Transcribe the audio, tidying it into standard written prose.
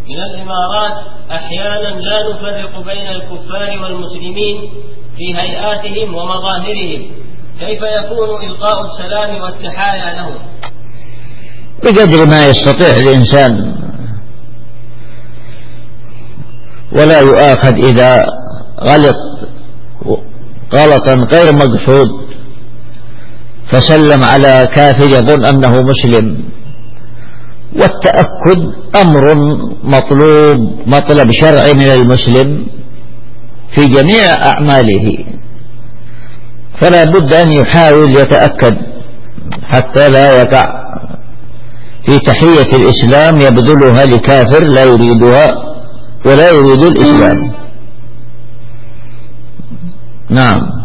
من الإمارات أحيانا لا نفرق بين الكفار والمسلمين في هيئاتهم ومظاهرهم، كيف يكون إلقاء السلام والتحايا لهم؟ بقدر ما يستطيع الإنسان، ولا يؤاخذ إذا غلط غلطا غير مقصود فسلم على كافر يظن أنه مسلم. والتأكد أمر مطلب شرعي من المسلم في جميع أعماله، فلا بد أن يحاول يتأكد حتى لا يقع في تحية الإسلام يبذلها لكافر لا يريدها ولا يريد الإسلام. نعم.